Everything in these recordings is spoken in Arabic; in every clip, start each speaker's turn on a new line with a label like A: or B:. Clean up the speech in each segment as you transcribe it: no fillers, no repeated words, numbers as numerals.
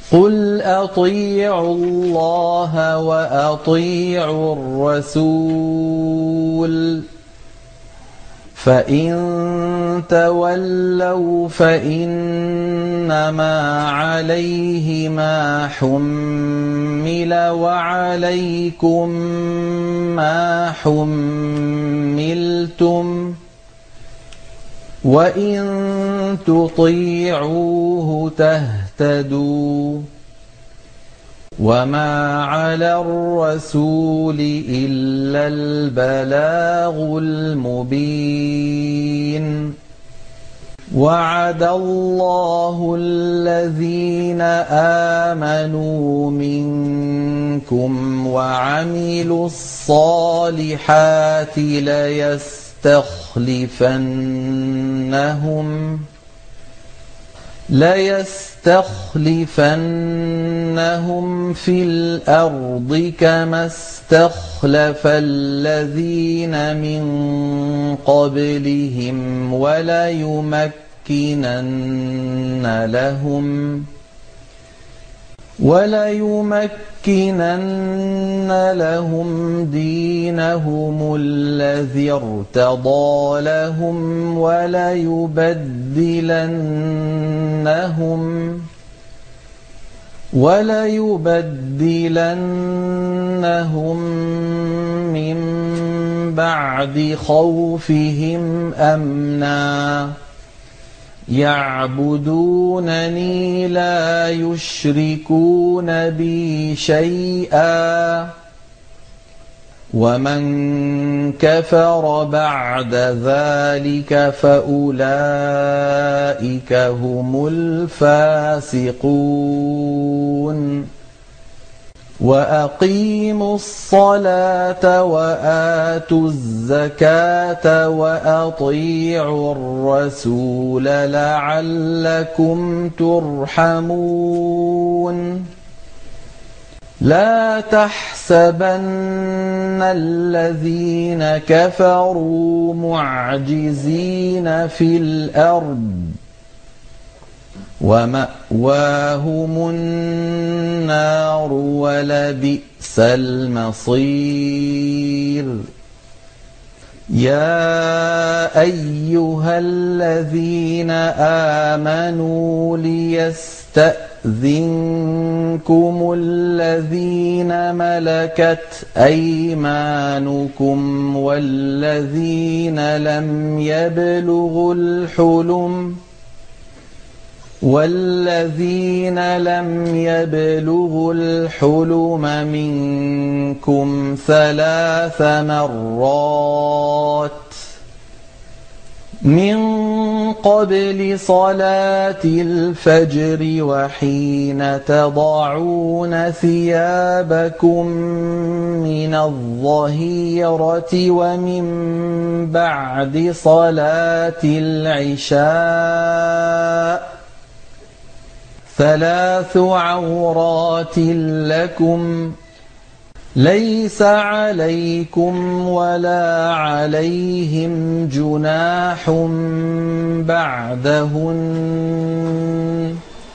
A: قُلْ أَطِيعُوا اللَّهَ وَأَطِيعُوا الرَّسُولَ ۖ فَإِن تَوَلَّوْا فَإِنَّمَا عَلَيْهِ مَا حُمِّلَ وَعَلَيْكُم مَّا حُمِّلْتُمْ ۖ وَإِن تُطِيعُوهُ تَهْتَدُوا ۚ وَمَا عَلَى الرَّسُولِ إِلَّا الْبَلَاغُ الْمُبِينُ وَعَدَ اللَّهُ الَّذِينَ آمَنُوا مِنكُمْ وَعَمِلُوا الصَّالِحَاتِ لَيَسْتَخْلِفَنَّهُمْ فِي الْأَرْضِ كَمَا اسْتَخْلَفَ الَّذِينَ مِن قَبْلِهِمْ وَلَيُمَكِّنَنَّ لَهُمْ دِينَهُمُ الَّذِي ارْتَضَىٰ لَهُمْ وَلَيُبَدِّلَنَّهُم مِّن بَعْدِ خَوْفِهِمْ أَمْنًا يَعْبُدُونَنِي لَا يُشْرِكُونَ بِي شَيْئًا ۚ وَمَن كَفَرَ بَعْدَ ذَٰلِكَ فَأُولَٰئِكَ هُمُ الْفَاسِقُونَ وَأَقِيمُوا الصَّلَاةَ وَآتُوا الزَّكَاةَ وَأَطِيعُوا الرَّسُولَ لَعَلَّكُمْ تُرْحَمُونَ لَا تَحْسَبَنَّ الَّذِينَ كَفَرُوا مُعْجِزِينَ فِي الْأَرْضِ ۚ وَمَأْوَاهُمُ النَّارُ ۖ وَلَبِئْسَ الْمَصِيرُ يَا أَيُّهَا الَّذِينَ آمَنُوا لِيَسْتَأْذِنكُمُ الَّذِينَ مَلَكَتْ أَيْمَانُكُمْ وَالَّذِينَ لَمْ يَبْلُغُوا الْحُلُمَ مِنكُمْ 3 مرات من قبل صلاة الفجر وحين تضعون ثيابكم من الظهيرة ومن بعد صلاة العشاء 3 عورات لكم ليس عليكم ولا عليهم جناح بعدهن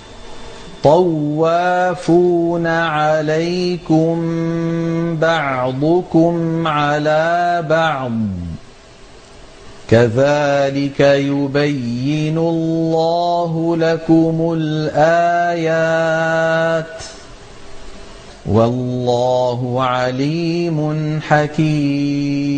A: طوافون عليكم بعضكم على بعض كذلك يبين الله لكم الآيات والله عليم حكيم